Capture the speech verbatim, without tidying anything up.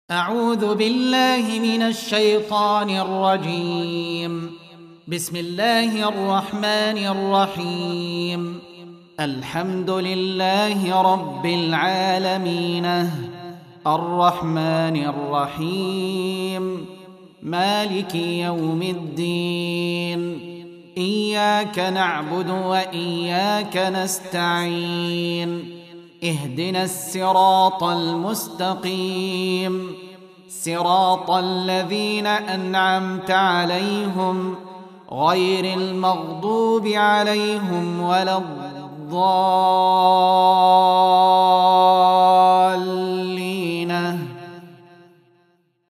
أعوذ بالله من الشيطان الرجيم. بسم الله الرحمن الرحيم. الحمد لله رب العالمين الرحمن الرحيم مالك يوم الدين. إياك نعبد وإياك نستعين. اهدنا الصراط المستقيم صراط الذين أنعمت عليهم غير المغضوب عليهم ولا الضالين.